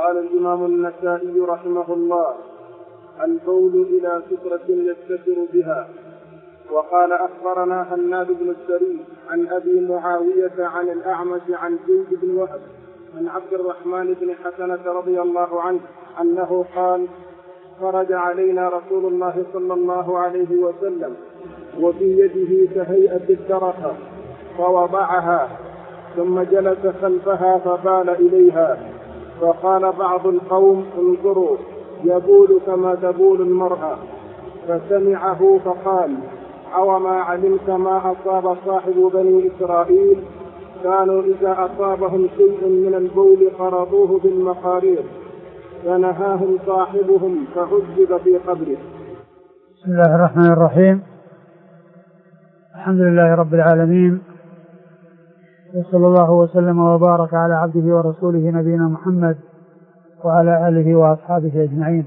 قال الإمام النسائي رحمه الله: البول إلى سترة يستتر بها. وقال أخبرنا هناد بن السري عن أبي معاوية عن الأعمش عن زيد بن وهب عن عبد الرحمن بن حسنة رضي الله عنه أنه قال: خرج علينا رسول الله صلى الله عليه وسلم وفي يده كهيئة الدرقة فوضعها ثم جلس خلفها فبال إليها، فقال بعض القوم: انظروا يبول كما تبول المرأة، فسمعه فقال: أوما علمت ما أصاب صاحب بني إسرائيل؟ كانوا إذا أصابهم شيء من البول خرطوه بالمقارير، فنهاهم صاحبهم فعذب في قبره. بسم الله الرحمن الرحيم. الحمد لله رب العالمين، وصلى الله وسلم وبارك على عبده ورسوله نبينا محمد وعلى آله وأصحابه أجمعين.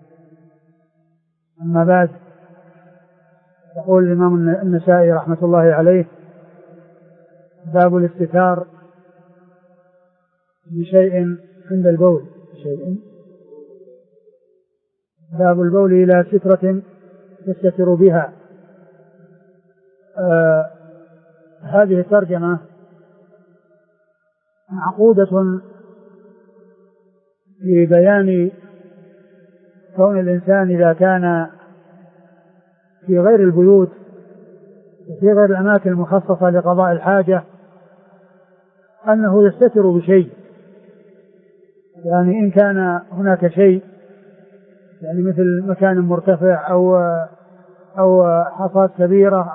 أما بعد، يقول الإمام النسائي رحمة الله عليه: باب الاستتار بشيء عند البول. باب البول إلى سترة يستتر بها. هذه الترجمة معقودة لبيان كون الإنسان إذا كان في غير البيوت وفي غير الأماكن المخصصة لقضاء الحاجة أنه يستتر بشيء. يعني إن كان هناك شيء، يعني مثل مكان مرتفع أو حصاد كبيرة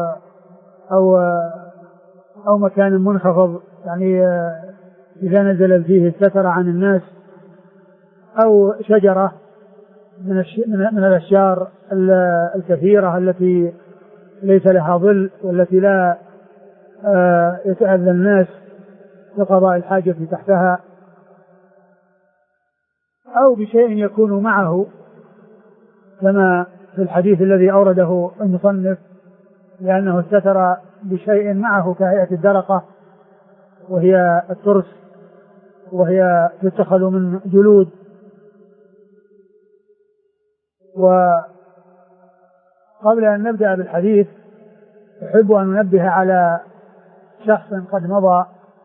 أو مكان منخفض، يعني إذا نزل فيه الستر عن الناس، أو شجرة من الأشجار الكثيرة التي ليس لها ظل والتي لا يتأذى الناس لقضاء الحاجة تحتها، أو بشيء يكون معه كما في الحديث الذي أورده المصنف، لأنه استتر بشيء معه كهيئة الدرقة، وهي الترس، وهي تتخذ من جلود. وقبل أن نبدأ بالحديث أحب أن ننبه على شخص قد مضى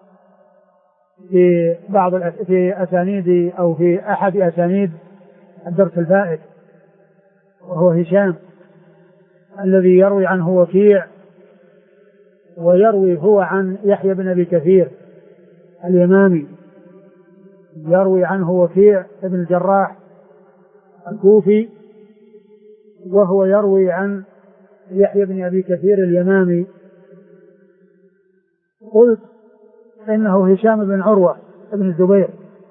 في أسانيد أو في أحد أسانيد الدرس الفائت، وهو هشام الذي يروي عنه وكيع، ويروي هو عن يحيى بن أبي كثير اليمامي، يروي عنه وكيع ابن الجراح الكوفي، وهو يروي عن يحيى بن أبي كثير اليمامي. قلت إنه هشام بن عروة ابن الزبير.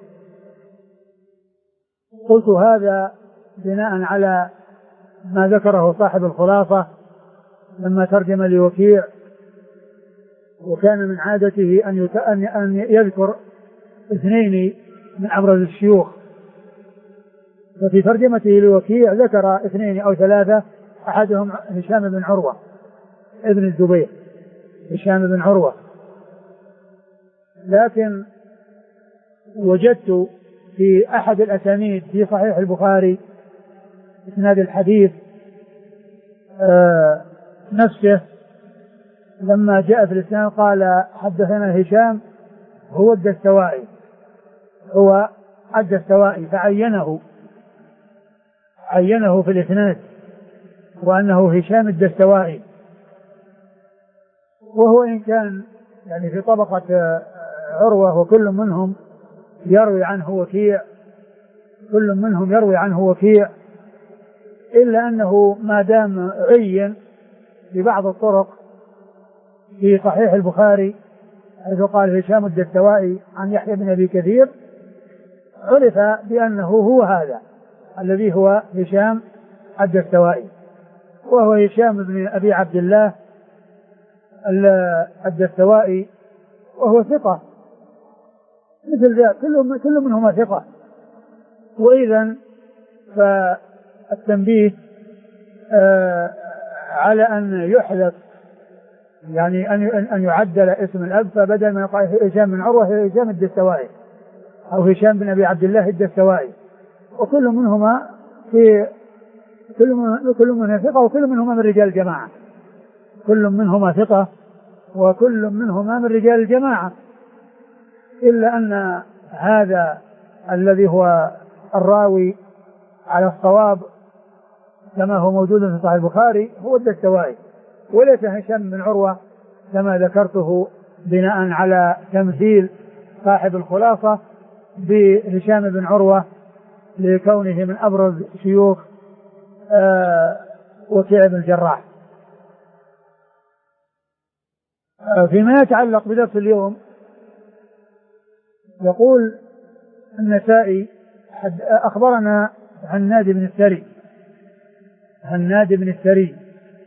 قلت هذا بناء على ما ذكره صاحب الخلاصة لما ترجم لوكيع، وكان من عادته أن يذكر اثنين من أبرز الشيوخ، ففي ترجمته لوكيع ذكر اثنين أو ثلاثة، أحدهم هشام بن عروة ابن الزبير، هشام بن عروة. لكن وجدت في أحد الأسانيد في صحيح البخاري إسناد الحديث نفسه لما جاء في الإسناد قال: حدثنا هشام هو الدستوائي، فعينه في الإسناد وأنه هشام الدستوائي، وهو إن كان يعني في طبقة عروة، وكل منهم يروي عنه وكيع، إلا أنه ما دام عين ببعض الطرق في صحيح البخاري حيث قال هشام الدستوائي عن يحيى بن أبي كثير، عرف بأنه هو هذا الذي هو هشام الدستوائي، وهو هشام بن أبي عبد الله الدستوائي، وهو ثقة مثل ذا، كل منهما ثقة. وإذن فالتنبيه على أن يحذف، يعني أن يعدل اسم الأب، فبدل ما يقال هشام بن عروة هشام الدستوائي، أو هشام بن أبي عبد الله الدستوائي، وكل منهما كل منهما ثقة، وكل منهما من رجال الجماعة، كل منهما ثقة وكل منهما من رجال الجماعة، إلا أن هذا الذي هو الراوي على الصواب كما هو موجود في صحيح البخاري هو الدستوائي، وليس هشام بن عروة كما ذكرته بناء على تمثيل صاحب الخلاصة بهشام بن عروة لكونه من أبرز شيوخ وكيع بن الجراح. فيما يتعلق بدرس اليوم يقول النسائي أخبرنا هناد بن السري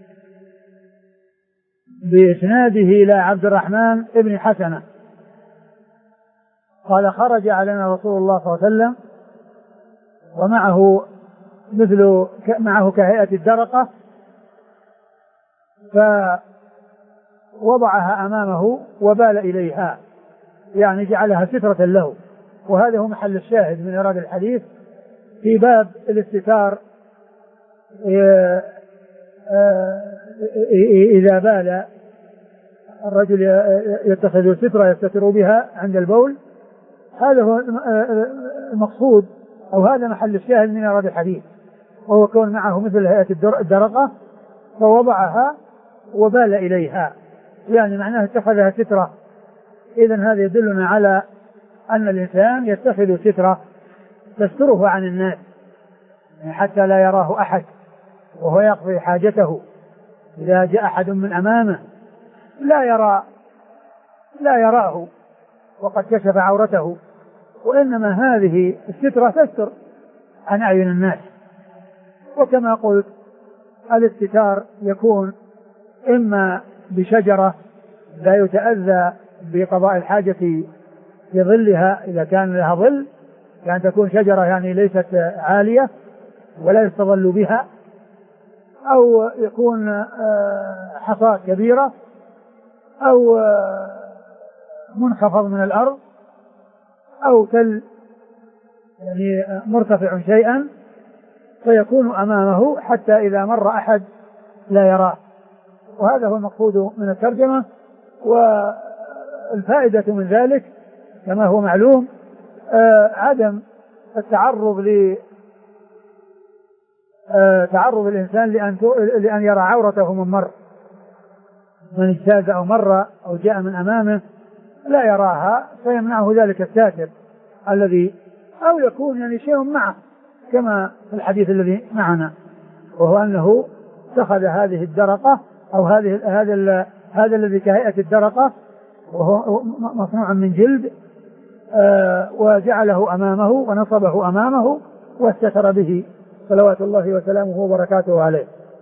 بإسناده إلى عبد الرحمن ابن حسنة قال خرج علينا رسول الله صلى الله عليه وسلم ومعه كهيئة الدرقة، فوضعها أمامه وبال إليها، يعني جعلها سترة له. وهذا هو محل الشاهد من إيراد الحديث في باب الاستتار إذا بال الرجل يتخذ سترة يستتر بها عند البول. هذا هو المقصود أو هذا محل الشاهد من إيراد الحديث، وهو كون معه مثل هيئة الدرقة فوضعها وبال إليها، يعني معناه اتخذها سترة. إذن هذا يدلنا على أن الإنسان يتخذ سترة تستره عن الناس حتى لا يراه أحد وهو يقضي حاجته. إذا جاء أحد من أمامه لا يراه وقد كشف عورته، وإنما هذه السترة تستر عن أعين الناس. وكما قلت الاستتار يكون إما بشجرة لا يتأذى بقضاء الحاجة في ظلها إذا كان لها ظل، يعني تكون شجرة يعني ليست عالية ولا يستظل بها، أو يكون حصاة كبيرة، أو منخفض من الأرض، أو تل يعني مرتفع شيئا فيكون أمامه حتى إذا مر أحد لا يراه. وهذا هو المقصود من الترجمة. والفائدة من ذلك كما هو معلوم عدم التعرض تعرض الإنسان لأن يرى عورته من اجتاز أو مر أو جاء من أمامه لا يراها، فيمنعه ذلك الساتر الذي أو يكون يعني شيء معه كما في الحديث الذي معنا، وهو أنه اتخذ هذه الدرقة أو هذا الذي كهيئة الدرقة وهو مصنوع من جلد وجعله أمامه ونصبه أمامه واستتر به صلوات الله وسلامه وبركاته عليه.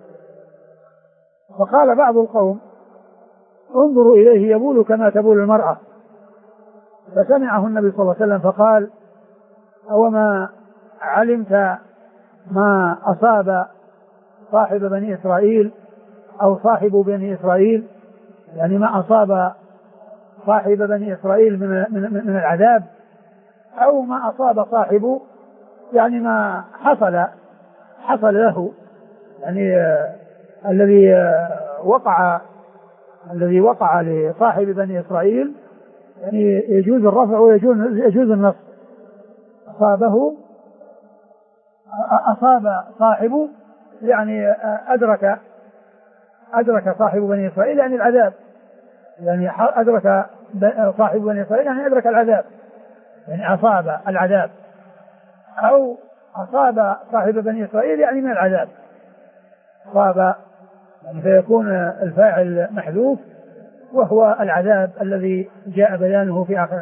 فقال بعض القوم انظروا إليه يبول كما تبول المرأة، فسمعه النبي صلى الله عليه وسلم فقال أوما علمت ما أصاب صاحب بني إسرائيل أو صاحب بني إسرائيل، يعني ما أصاب صاحب بني إسرائيل من العذاب، أو ما أصاب صاحبه يعني ما حصل له، يعني الذي وقع لصاحب بني إسرائيل يعني يجوز الرفع ويجوز النصب. أصاب صاحبه يعني أدرك صاحب بني إسرائيل يعني العذاب، يعني أدرك صاحب بني إسرائيل يعني أدرك العذاب، يعني أصاب العذاب، أو أصاب صاحب بني إسرائيل يعني من العذاب أصاب، يعني فيكون الفاعل محذوف وهو العذاب الذي جاء بيانه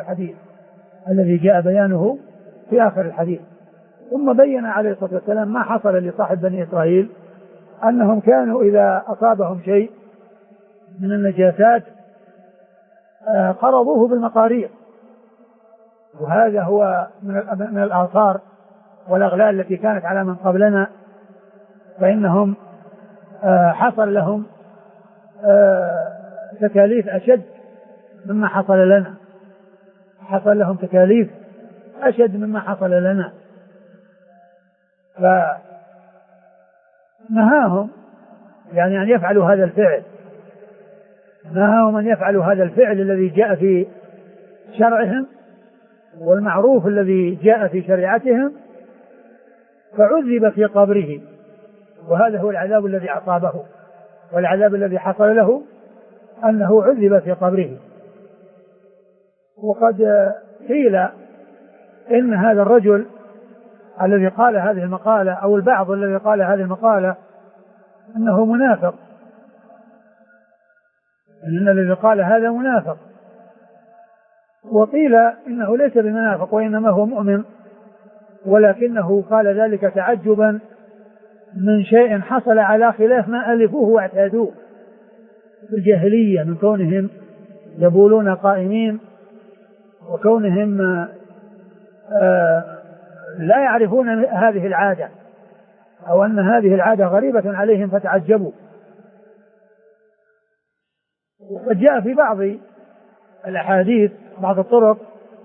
في آخر الحديث. ثم بين عليه الصلاة والسلام ما حصل لصاحب بني إسرائيل، أنهم كانوا إذا أصابهم شيء من النجاسات قرضوه بالمقارير، وهذا هو من الآثار والأغلال التي كانت على من قبلنا، فإنهم حصل لهم تكاليف أشد مما حصل لنا، حصل لهم تكاليف أشد مما حصل لنا. فنهاهم يعني أن يفعلوا هذا الفعل، نهاهم أن يفعلوا هذا الفعل الذي جاء في شرعهم والمعروف الذي جاء في شريعتهم، فعذب في قبره، وهذا هو العذاب الذي أصابه، والعذاب الذي حصل له أنه عذب في قبره. وقد قيل إن هذا الرجل الذي قال هذه المقالة أو البعض الذي قال هذه المقالة أنه منافق، إن الذي قال هذا منافق، وقيل إنه ليس بمنافق وإنما هو مؤمن، ولكنه قال ذلك تعجبا من شيء حصل على خلاف ما ألفوه واعتادوه في الجاهلية، من كونهم يبولون قائمين، وكونهم لا يعرفون هذه العادة، أو أن هذه العادة غريبة عليهم فتعجبوا. وقد جاء في بعض الأحاديث بعض الطرق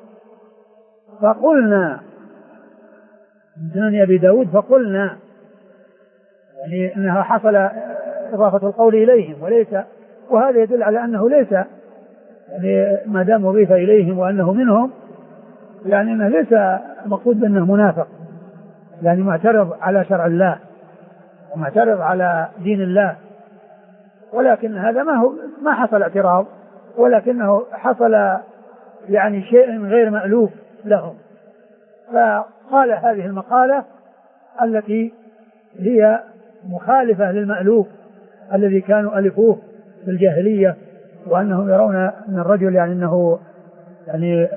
فقلنا من سنن أبي داود فقلنا، يعني أنها حصل إضافة القول إليهم وليس، وهذا يدل على أنه ليس، يعني ما دام أضيف إليهم وأنه منهم يعني أنه ليس مقصود بأنه منافق، يعني معترض على شرع الله ومعترض على دين الله، ولكن هذا ما حصل اعتراض، ولكنه حصل يعني شيء غير مألوف لهم، فقال هذه المقالة التي هي مخالفة للمألوف الذي كانوا ألفوه في الجاهلية، وأنهم يرون أن الرجل يعني أنه يعني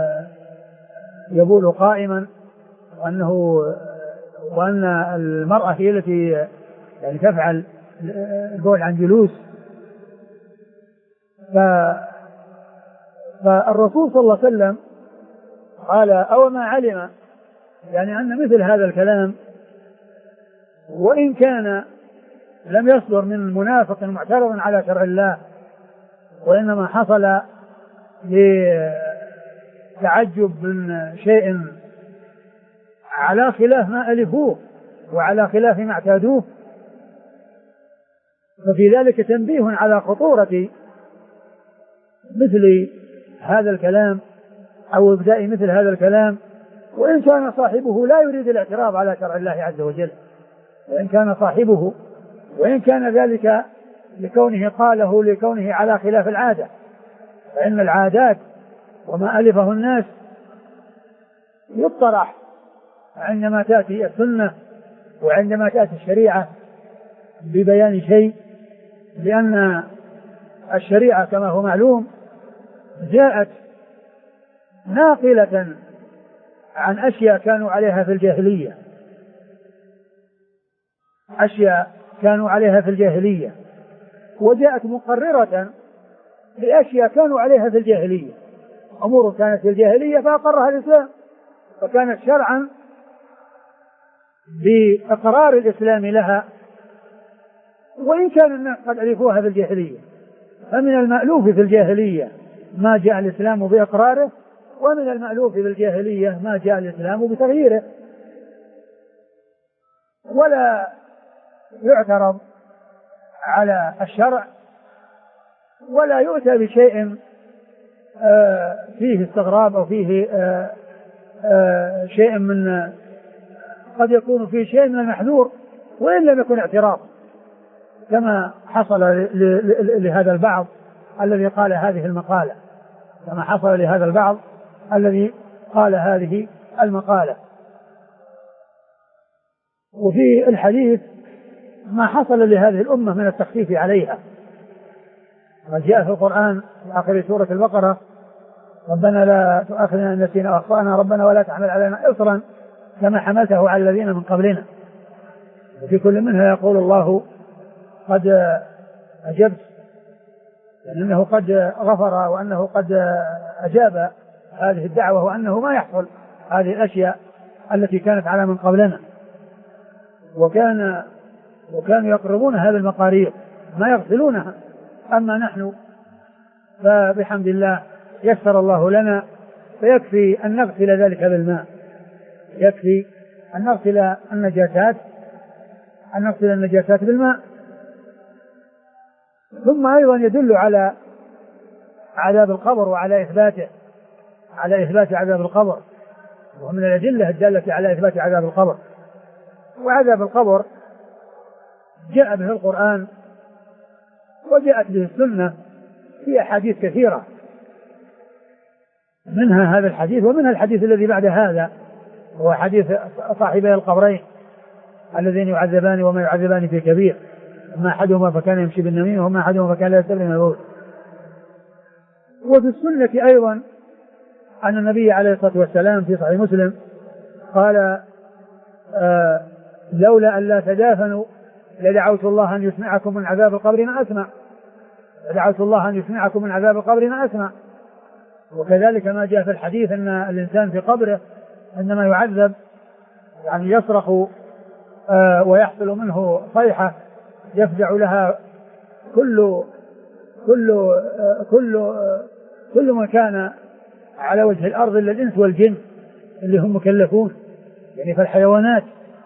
يبول قائما، وأن المرأة هي التي يعني تفعل البول عن جلوس. فالرسول صلى الله عليه وسلم قال أو ما علم يعني أن مثل هذا الكلام وإن كان لم يصدر من منافق معترض على شرع الله، وإنما حصل لتعجب من شيء على خلاف ما ألفوه وعلى خلاف ما اعتادوه، ففي ذلك تنبيه على خطورة مثل هذا الكلام أو إبداء مثل هذا الكلام، وإن كان صاحبه لا يريد الاعتراض على شرع الله عز وجل، وإن كان صاحبه، وإن كان ذلك لكونه قاله لكونه على خلاف العادة، فإن العادات وما ألفه الناس يطرح عندما تأتي السنة وعندما تأتي الشريعة ببيان شيء، لأن الشريعة كما هو معلوم جاءت ناقلة عن أشياء كانوا عليها في الجاهلية، أشياء كانوا عليها في الجاهلية، وجاءت مقررة لأشياء كانوا عليها في الجاهلية، أمور كانت في الجاهلية فأقرها الإسلام، فكانت شرعا بإقرار الإسلام لها، وإن كان الناس قد ألفوها في الجاهلية، فمن المألوف في الجاهلية ما جاء الإسلام بإقراره، ومن المألوف في الجاهلية ما جاء الإسلام بتغييره، ولا يعترض على الشرع ولا يؤتى بشيء فيه استغراب أو فيه شيء من قد يكون فيه شيء من المحذور وإن لم يكن اعتراض، كما حصل لهذا البعض الذي قال هذه المقالة، كما حصل لهذا البعض الذي قال هذه المقالة. وفي الحديث ما حصل لهذه الأمة من التخفيف عليها، وجاء في القرآن في آخر سورة البقرة ربنا لا تؤاخذنا إن نسينا وأخطأنا ربنا ولا تحمل علينا إصرا كما حملته على الذين من قبلنا، وفي كل منها يقول الله قد أجبت، لأنه قد غفر وأنه قد أجاب هذه الدعوة، وأنه ما يحصل هذه الأشياء التي كانت على من قبلنا، وكانوا يقربون هذه المقارير ما يغسلونها، أما نحن فبحمد الله يسر الله لنا فيكفي أن نغسل ذلك بالماء، يكفي أن نغسل النجاسات بالماء. ثم أيضا يدل على عذاب القبر وعلى إثباته، على إثبات عذاب القبر، ومن الأدلة الدالة على إثبات عذاب القبر. وعذاب القبر جاء به القرآن وجاءت به السنة في أحاديث كثيرة، منها هذا الحديث ومنها الحديث الذي بعد هذا، هو حديث صاحبي القبرين الذين يعذبان وما يعذبان في كبير، أما أحدهما فكان يمشي بالنميمة وما أحدهما فكان لا يستلم البول. وفي السنة أيضا أن النبي عليه الصلاة والسلام في صحيح مسلم قال لولا أن لا تدافنوا لدعوت الله أن يسمعكم من عذاب القبر ما أسمع، لدعوت الله أن يسمعكم من عذاب القبر ما أسمع. وكذلك ما جاء في الحديث أن الإنسان في قبره عندما يعذب يعني يصرخ ويحصل منه صيحة يفزع لها كل من كان على وجه الأرض إلا الإنس والجن اللي هم مكلفون، يعني فالحيوانات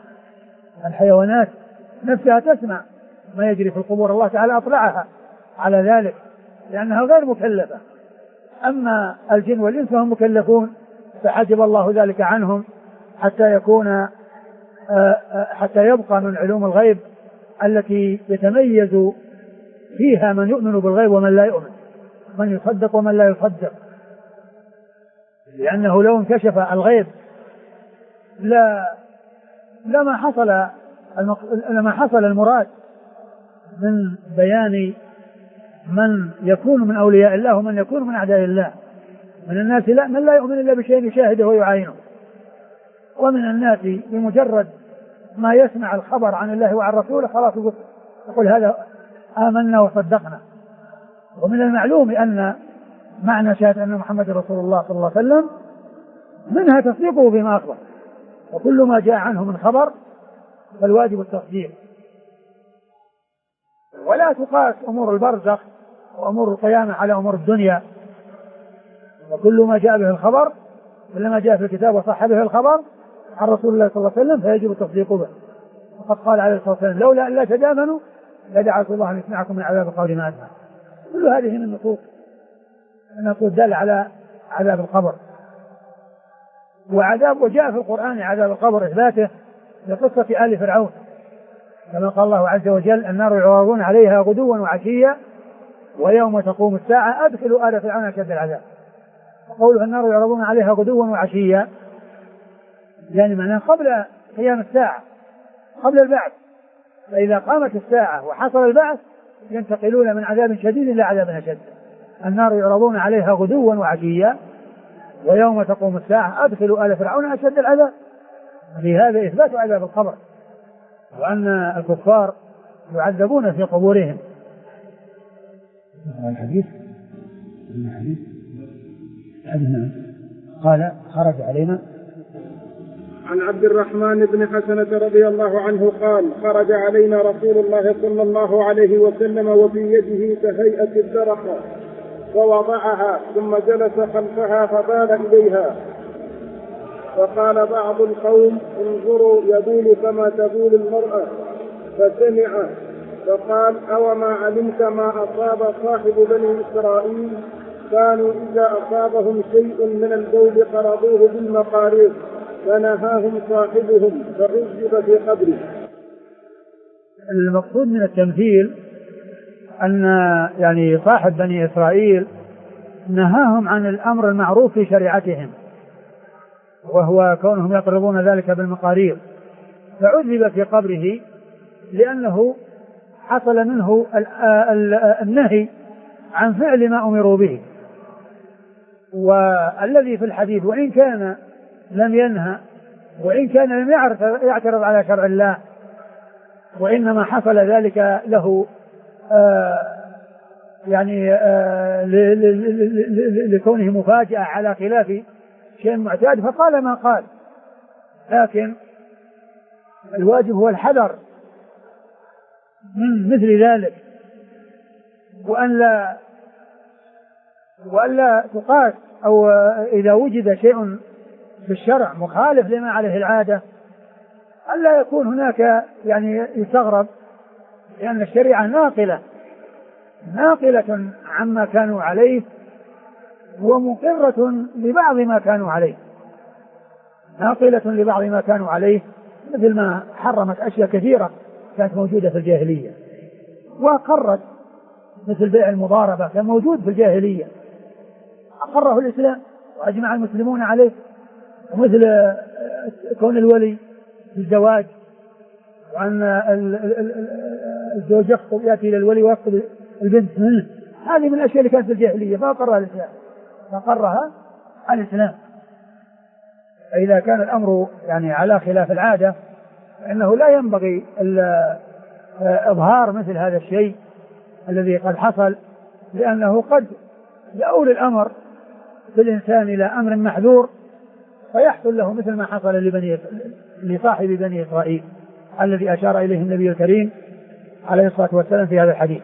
نفسها تسمع ما يجري في القبور، الله تعالى أطلعها على ذلك لأنها غير مكلفة. أما الجن والإنس فهم مكلفون، فحجب الله ذلك عنهم حتى يبقى من علوم الغيب التي يتميز فيها من يؤمن بالغيب ومن لا يؤمن، من يصدق ومن لا يصدق. لأنه لو انكشف الغيب لما حصل المراد من بيان من يكون من أولياء الله ومن يكون من أعداء الله. من الناس من لا يؤمن إلا بشيء يشاهده ويعاينه، ومن الناس بمجرد ما يسمع الخبر عن الله وعن رسوله خلاص يقول هذا آمنا وصدقنا. ومن المعلوم أن معنى شهادة أن محمد رسول الله صلى الله عليه وسلم منها تصديقه بما أخبر، وكل ما جاء عنه من خبر فالواجب التصديق. ولا تقاس أمور البرزخ وأمور القيامة على أمور الدنيا، وكل ما جاء به الخبر كل ما جاء في الكتاب وصح به الخبر عن رسول الله صلى الله عليه وسلم فيجب التصديق به. وقد قال عليه الصلاة والسلام لولا أن لا تدامنوا لدعوت الله أن يسمعكم من عذاب القبر ما أسمع. كل هذه من النصوص دالة على عذاب القبر. وجاء في القرآن عذاب القبر إثباته لقصة آل فرعون، كما قال الله عز وجل النار يعرضون عليها غدوا وعشيا ويوم تقوم الساعة أدخلوا آل فرعون أشد العذاب. وقوله النار يعرضون عليها غدوا وعشيا يعني معناه قبل قيام الساعة، قبل البعث. فإذا قامت الساعة وحصل البعث ينتقلون من عذاب شديد إلى عذاب أشد. النار يعرضون عليها غدوا وعشيا ويوم تقوم الساعة أدخلوا آل فرعون أشد العذاب. في هذا إثبات عذاب القبر، وأن الكفار يعذبون في قبورهم. الحديث قال خرج علينا عن عبد الرحمن بن حسنة رضي الله عنه قال خرج علينا رسول الله صلى الله عليه وسلم وفي يده كهيئة الدرقة ووضعها ثم جلس خلفها فبال إليها، فقال بعض القوم انظروا يبول كما تبول المرأة، فسمع فقال أوما علمت ما أصاب صاحب بني إسرائيل كانوا إذا أصابهم شيء من البول قرضوه بالمقاريض فنهاهم صاحبهم فعذب في قبره. المقصود من التمثيل أن يعني صاحب بني إسرائيل نهاهم عن الأمر المعروف في شريعتهم، وهو كونهم يقرضون ذلك بالمقاريض، فعذب في قبره لأنه حصل منه النهي عن فعل ما أمروا به. والذي في الحديث وإن كان لم ينهى وإن كان لم يعترض على شرع الله، وإنما حصل ذلك له لكونه مفاجأة على خلاف شيء معتاد فقال ما قال. لكن الواجب هو الحذر من مثل ذلك، وأن لا تقاس أو إذا وجد شيء في الشرع مخالف لما عليه العادة ألا يكون هناك يعني يستغرب، لأن الشريعة ناقلة عما كانوا عليه ومقرة لبعض ما كانوا عليه، ناقلة لبعض ما كانوا عليه، مثل ما حرمت أشياء كثيرة كانت موجودة في الجاهلية وأقرت، مثل بيع المضاربة كان موجود في الجاهلية أقره الإسلام وأجمع المسلمون عليه، ومثل كون الولي في الزواج، وأن الزوج يأتي إلى الولي ويأخذ البنت منه، هذه من الأشياء اللي كانت في الجاهلية فأقرها الإسلام. فإذا كان الأمر يعني على خلاف العادة فإنه لا ينبغي إظهار مثل هذا الشيء الذي قد حصل، لأنه قد يؤول الأمر بالإنسان إلى أمر محذور فيحصل له مثل ما حصل لصاحب بني إسرائيل الذي أشار إليه النبي الكريم عليه الصلاة والسلام في هذا الحديث.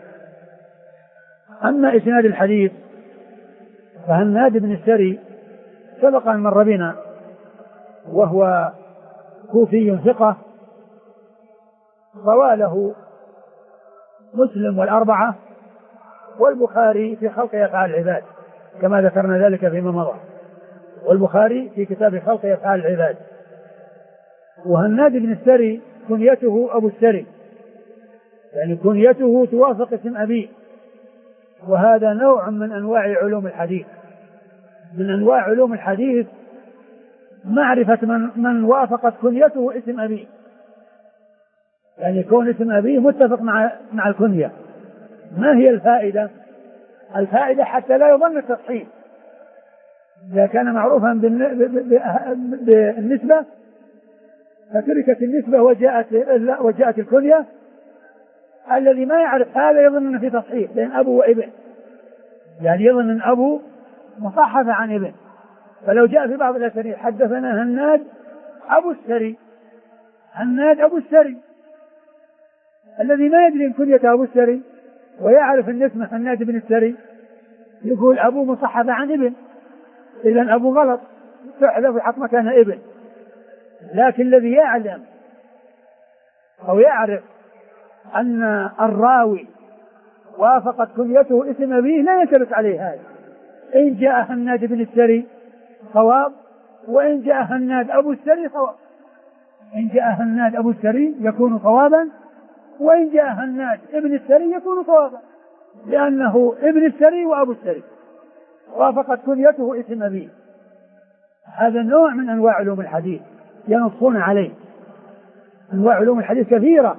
أما إسناد الحديث فهناد بن السري سبق أن مر بنا، وهو كوفي ثقة، روى له مسلم والأربعة والبخاري في خلق أفعال العباد كما ذكرنا ذلك فيما مضى، والبخاري في كتاب خلق أفعال العباد. وهناد بن السري كنيته أبو السري، يعني كنيته توافق اسم أبيه، وهذا نوع من أنواع علوم الحديث. من أنواع علوم الحديث معرفة من وافقت كنيته اسم أبيه، يعني يكون اسم أبيه متفق مع الكنية. ما هي الفائدة؟ الفائدة حتى لا يظن التصحيح، إذا كان معروفا بالنسبة فتركت النسبة وجاءت الكنية، الذي ما يعرف هذا يظن أن في تصحيح بين أبو وابن، يعني يظن أن أبو مصحف عن ابن. فلو جاء في بعض الأسانيد حدثنا هناد أبو السري، هناد أبو السري، الذي ما يدري إن كنية أبو السري ويعرف أن اسمه هناد بن السري يقول أبو مصحف عن ابن، إذن أبو غلط تحذف ويحط مكانها ابن. لكن الذي يعلم أو يعرف أن الراوي وافقت كنيته اسم أبيه لا يلتبس عليه هذا، إن جاء هناد بن السري صواب، وإن جاء هناد أبو السري صواب. إن جاء هناد أبو السري يكون صوابا، وإن جاء هناد ابن السري يكون صوابا، لأنه ابن السري وأبو السري وافقت كنيته اسم أبيه. هذا النوع من أنواع علوم الحديث ينصون عليه. أنواع علوم الحديث كثيرة،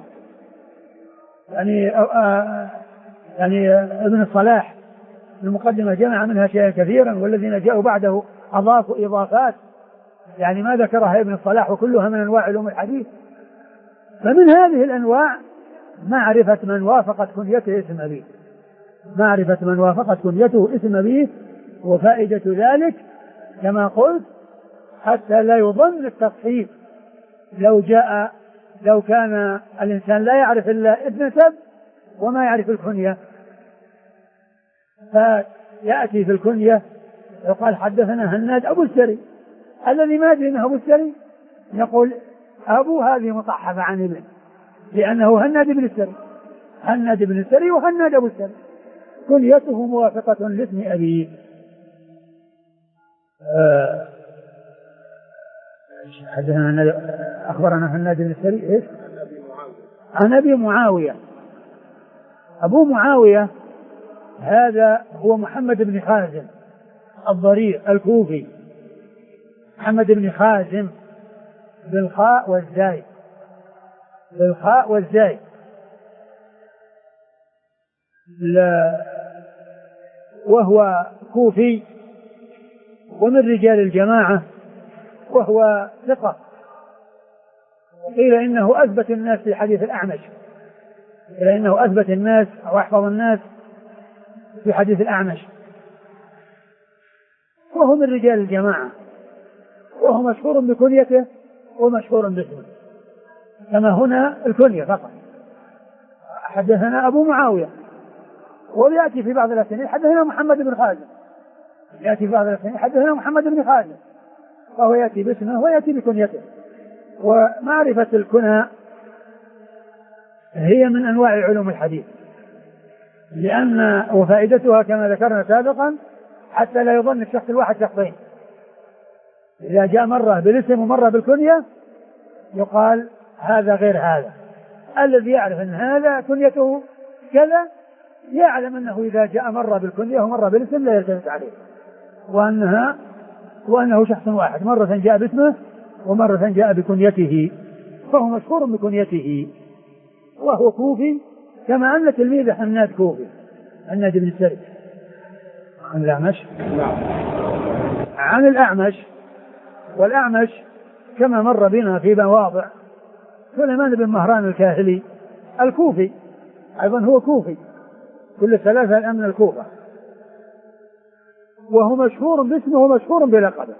يعني ابن الصلاح المقدمة جمع منها شيئا كثيرا، والذين جاءوا بعده أضافوا إضافات يعني ما ذكرها ابن الصلاح، وكلها من أنواع علوم الحديث. فمن هذه الأنواع معرفة من وافقت كنيته اسم أبيه، معرفة من وافقت كنيته اسم أبيه، وفائدة ذلك كما قلت حتى لا يظن التصحيح. لو كان الإنسان لا يعرف إلا ابن سب وما يعرف الكنية، فيأتي في الكنية يقال حدثنا هناد أبو السري، الذي ما يدري أنه أبو السري يقول أبو هذه مصحفة عن ابن، لأنه هناد بن السري، هناد بن السري وهناد أبو السري كنيته موافقة لاسم أبيه. حدثنا أخبرنا هناد بن السري إيش؟ عن أبي معاوية. أبو معاوية هذا هو محمد بن خازم الضرير الكوفي، محمد بن خازم بالخاء والزاي، بالخاء والزاي، وهو كوفي ومن رجال الجماعة، وهو ثقة، قيل إنه أثبت الناس في حديث الأعمش، قيل إنه أثبت الناس أو أحفظ الناس في حديث الأعمش، وهو من رجال الجماعة، وهو مشهور بكنيته ومشهور باسمه، كما هنا الكنية فقط. حدثنا أبو معاوية، ويأتي في بعض الأسانيد حدثنا محمد بن خازم، يأتي بعض الأحيان حدثنا محمد بن خالد، فهو يأتي باسمه ويأتي بكنيته. ومعرفة الكنى هي من أنواع علوم الحديث، لأن وفائدتها كما ذكرنا سابقا حتى لا يظن الشخص الواحد شخصين. إذا جاء مرة بالاسم ومرة بالكنية يقال هذا غير هذا. الذي يعرف أن هذا كنيته كذا يعلم أنه إذا جاء مرة بالكنية ومرة بالاسم لا يلتفت عليه، وأنه شخص واحد، مرة جاء باسمه ومرة جاء بكنيته، فهو مشهور بكنيته وهو كوفي، كما أن تلميذ حناد كوفي، حناد بن السري. عن الأعمش. عن الأعمش، والأعمش كما مر بنا في مواضع سليمان بن مهران الكاهلي الكوفي، أيضا هو كوفي، كل ثلاثة الآن من الكوفة، وهو مشهور باسمه ومشهور بلقبه.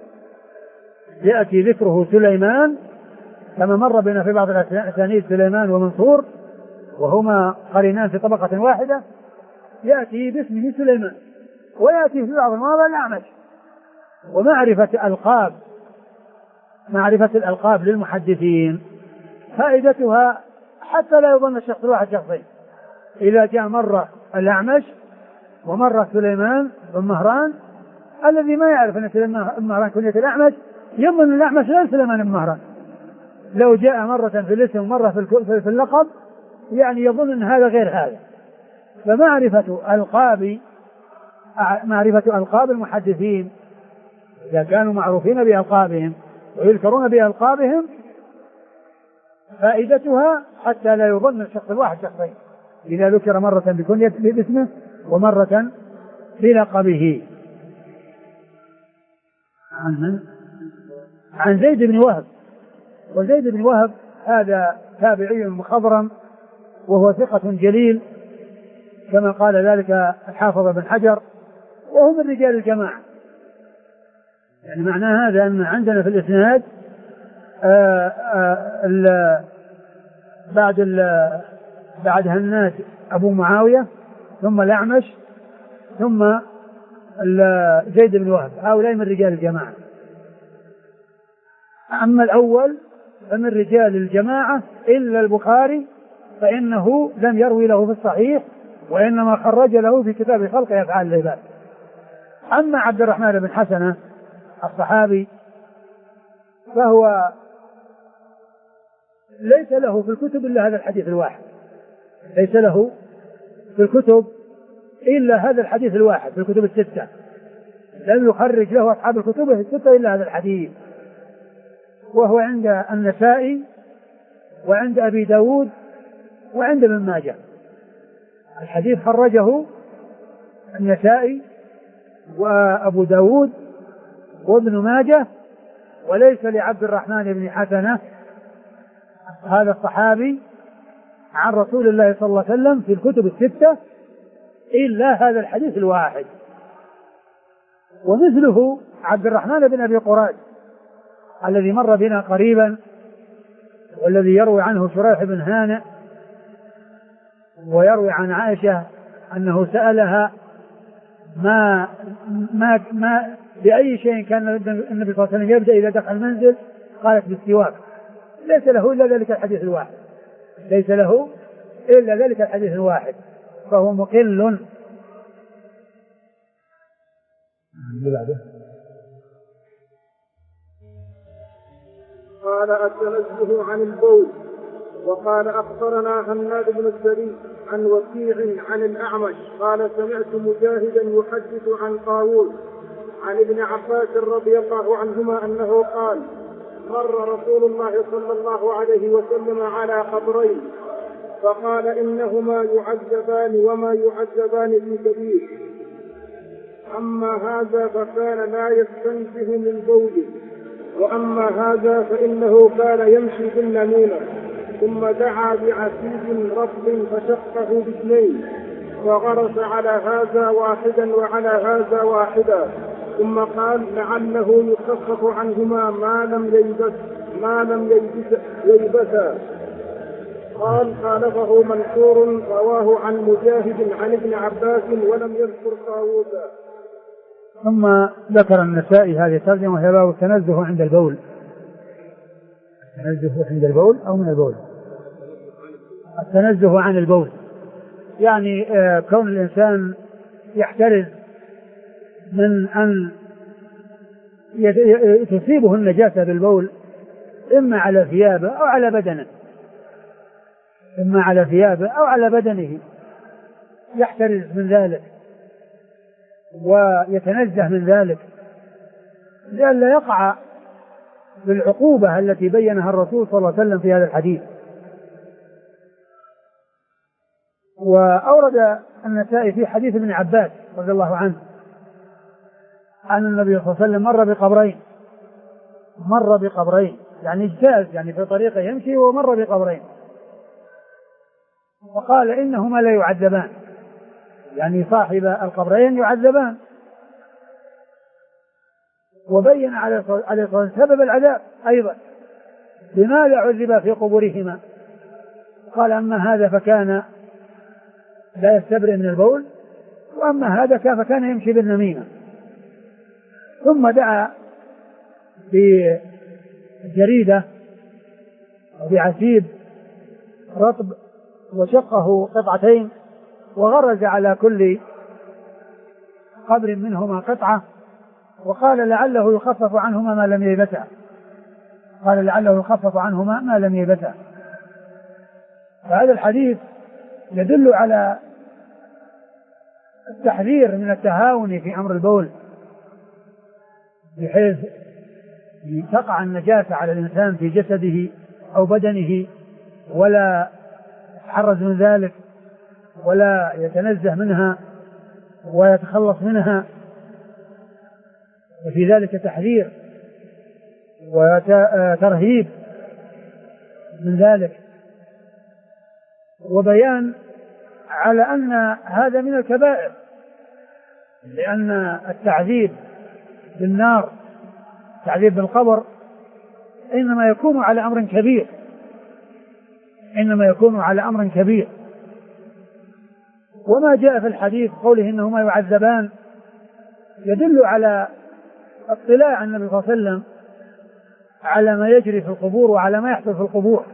يأتي ذكره سليمان كما مر بنا في بعض الأسانيد، سليمان ومنصور وهما قرينان في طبقة واحدة، يأتي باسمه سليمان، ويأتي في بعض المواضع الأعمش. معرفة الألقاب للمحدثين فائدتها حتى لا يظن الشخص الواحد شخصين. إذا جاء مرة الأعمش ومرة سليمان بن مهران، الذي ما يعرف أن سليمان بن مهران كنية الأعمش يظن الأعمش غير سليمان بن مهران. لو جاء مرة في الاسم ومرة في اللقب يعني يظن أن هذا غير هذا. معرفة ألقاب المحدثين إذا كانوا معروفين بألقابهم ويذكرون بألقابهم فائدتها حتى لا يظن الشخص الواحد شخصين، إذا ذكر مرة بكنية باسمه ومرة بلقبه. عن زيد بن وهب، وزيد بن وهب هذا تابعي مخضرم وهو ثقة جليل كما قال ذلك الحافظ بن حجر، وهو من رجال الجماعة. يعني معنى هذا أن عندنا في الإسناد بعد هناد أبو معاوية ثم الأعمش ثم زيد بن وهب، هؤلاء من رجال الجماعة. أما الأول فمن رجال الجماعة إلا البخاري فإنه لم يروي له في الصحيح، وإنما خرج له في كتاب خلق أفعال العباد. أما عبد الرحمن بن حسنة الصحابي فهو ليس له في الكتب إلا هذا الحديث الواحد، ليس له في الكتب إلا هذا الحديث الواحد في الكتب الستة، لم يخرج له أصحاب الكتب الستة إلا هذا الحديث، وهو عند النسائي وعند أبي داود وعند ابن ماجه. الحديث خرجه النسائي وأبو داود وابن ماجه، وليس لعبد الرحمن بن حسنة هذا الصحابي عن رسول الله صلى الله عليه وسلم في الكتب الستة إلا هذا الحديث الواحد. ومثله عبد الرحمن بن أبي قراد الذي مر بنا قريبا، والذي يروي عنه شريح بن هانئ، ويروي عن عائشة أنه سألها ما بأي شيء كان النبي صلى الله عليه وسلم يبدأ إذا دخل المنزل، قالت بالسواك. ليس له إلا ذلك الحديث الواحد، ليس له إلا ذلك الحديث الواحد، فهو مقل. قال التنزه عن البول. وقال أخبرنا هناد بن السري عن وكيع عن الأعمش قال سمعت مجاهدا يحدث عن طاووس عن ابن عباس رضي الله عنهما أنه قال مر رسول الله صلى الله عليه وسلم على قبرين فقال إنهما يعذبان وما يعذبان في كبير، أما هذا فكان لا يستنزه من بوله، وأما هذا فإنه كان يمشي بالنميمة، ثم دعا بعسيب رطب فشقه باثنين وغرس على هذا واحدا وعلى هذا واحدا، ثم قال لعله يخفف عنهما ما لم ييبسا. قال خالفه منصور رواه عن مجاهد عن ابن عباس ولم يذكر طاووسا. ثم ذكر النسائي هذه الترجمة وهي باب التنزه عند البول. التنزه عند البول أو من البول؟ التنزه عن البول يعني كون الإنسان يحترز من أن تصيبه النجاسة بالبول إما على ثيابه أو على بدنه، إما على ثيابه أو على بدنه، يحترز من ذلك ويتنزه من ذلك لئلا يقع بالعقوبة التي بينها الرسول صلى الله عليه وسلم في هذا الحديث. وأورد النسائي في حديث ابن عباس رضي الله عنه أن النبي صلى الله عليه وسلم مر بقبرين يعني اجتاز يعني في طريقه يمشي ومر بقبرين وقال إنهما لا يعذبان، يعني صاحب القبرين يعذبان، وبين عليه الصلاة والسلام سبب العذاب أيضا لماذا عذب في قبورهما. قال أما هذا فكان لا يستبرئ من البول، وأما هذا فكان يمشي بالنميمة. ثم دعا بجريدة أو بعسيب رطب وشقه قطعتين وغرز على كل قبر منهما قطعة وقال لعله يخفف عنهما ما لم ييبسا، قال لعله يخفف عنهما ما لم ييبسا. فهذا الحديث يدل على التحذير من التهاون في أمر البول بحيث تقع النجاسة على الإنسان في جسده أو بدنه ولا يتحرز من ذلك ولا يتنزه منها ويتخلص منها، وفي ذلك تحذير وترهيب من ذلك وبيان على أن هذا من الكبائر، لأن التعذيب بالنار التعذيب بالقبر إنما يكون على أمر كبير، إنما يكون على أمر كبير. وما جاء في الحديث قوله إنهما يعذبان يدل على اطلاع النبي صلى الله عليه وسلم على ما يجري في القبور وعلى ما يحصل في القبور،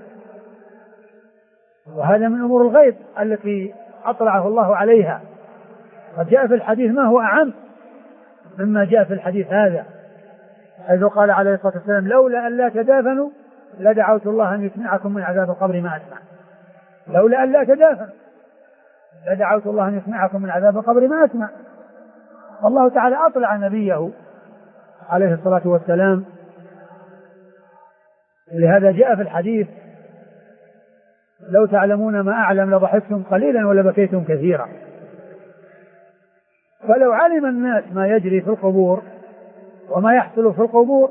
وهذا من أمور الغيب التي أطلعه الله عليها. قد جاء في الحديث ما هو أعم مما جاء في الحديث هذا، حيث قال عليه الصلاة والسلام لولا أن لا تدافنوا لدعوت الله أن يسمعكم من عذاب القبر ما أسمع. لولا أن لا تدافنوا لدعوت الله أن يسمعكم من عذاب القبر ما أسمع. والله تعالى أطلع نبيه عليه الصلاة والسلام، لهذا جاء في الحديث لو تعلمون ما أعلم لضحكتم قليلا ولبكيتم كثيرا. فلو علم الناس ما يجري في القبور وما يحصل في القبور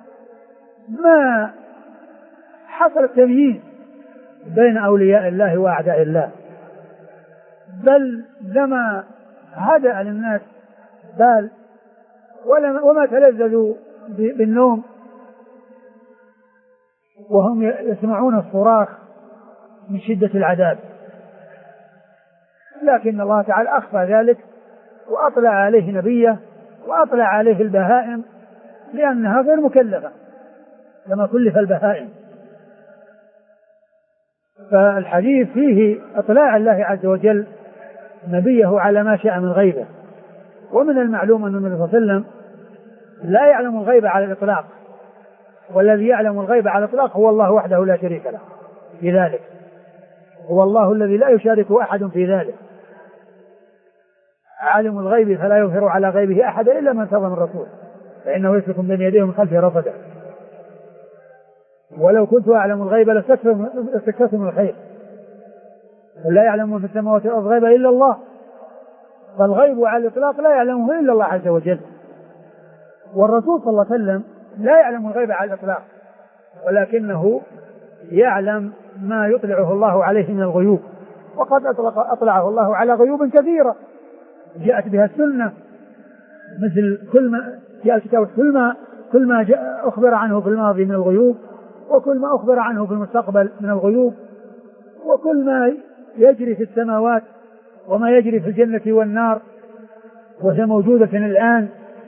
ما حصل التمييز بين أولياء الله وأعداء الله، بل لما هدأ للناس بال وما تلذذوا بالنوم وهم يسمعون الصراخ من شدة العذاب. لكن الله تعالى أخفى ذلك وأطلع عليه نبيه وأطلع عليه البهائم لأنها غير مكلفة كما كلف البهائم. فالحديث فيه إطلاع الله عز وجل نبيه على ما شاء من غيبه. ومن المعلوم أن النبي صلى الله عليه وسلم لا يعلم الغيب على الإطلاق، والذي يعلم الغيب على الإطلاق هو الله وحده لا شريك له في ذلك، هو الله الذي لا يشاركه أحد في ذلك. عالم الغيب فلا يظهر على غيبه أحد إلا من ارتضى من رسول فإنه يسلك بين يديه من خلفه رصدا. ولو كنت أعلم الغيب لاستكثرت من الخير، ولا يعلم في السماوات والأرض غيب إلا الله، فالغيب على الإطلاق لا يعلمه إلا الله عز وجل. والرسول صلى الله عليه وسلم لا يعلم الغيب على الإطلاق، ولكنه يعلم ما يطلعه الله عليه من الغيوب، وقد أطلعه الله على غيوب كثيرة جاءت بها السنة، مثل كل ما جاء الكتاب كل ما جاء أخبر عنه في الماضي من الغيوب، وكل ما أخبر عنه في المستقبل من الغيوب، وكل ما يجري في السماوات وما يجري في الجنة والنار وهي موجودة الآن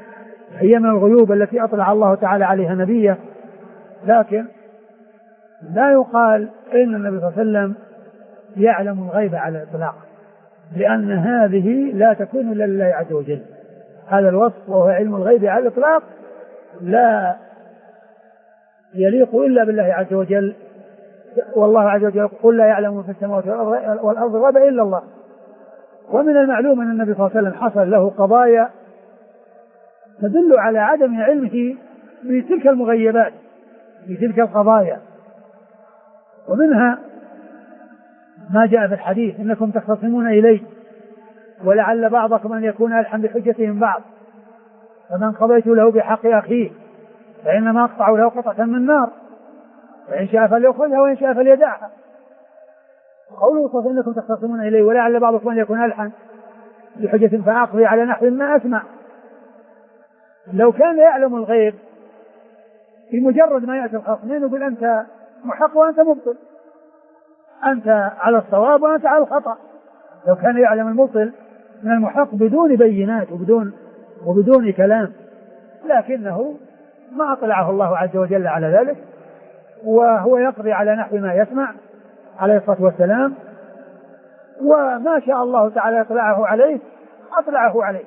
هي من الغيوب التي أطلع الله تعالى عليها نبيه، لكن لا يقال إن النبي صلى الله عليه وسلم يعلم الغيب على الإطلاق، لأن هذه لا تكون إلا لله عز وجل. هذا الوصف وهو علم الغيب على الإطلاق لا يليق إلا بالله عز وجل، والله عز وجل قل لا يعلم في السماوات والأرض الغيب إلا الله. ومن المعلوم أن النبي صلى الله عليه وسلم حصل له قضايا تدل على عدم علمه بتلك المغيبات، بتلك القضايا، ومنها ما جاء في الحديث إنكم تختصمون إلي ولعل بعضكم أن يكون ألحن بحجته من بعض، فمن قضيت له بحق أخيه فإنما أقطع له قطعة من نار، فإن شاء فليأخذها وإن شاء فليدعها. قوله صلى إنكم تختصمون إلي ولعل بعضكم أن يكون ألحن بحجة فأقضي على نحو ما أسمع. لو كان يعلم الغيب بمجرد ما يأتي الخصمين يقول أنت محق وأنت مبطل، أنت على الصواب وأنت على الخطأ. لو كان يعلم المبطل من المحق بدون بينات وبدون كلام، لكنه ما أطلعه الله عز وجل على ذلك، وهو يقضي على نحو ما يسمع عليه الصلاة والسلام، وما شاء الله تعالى يطلعه عليه أطلعه عليه.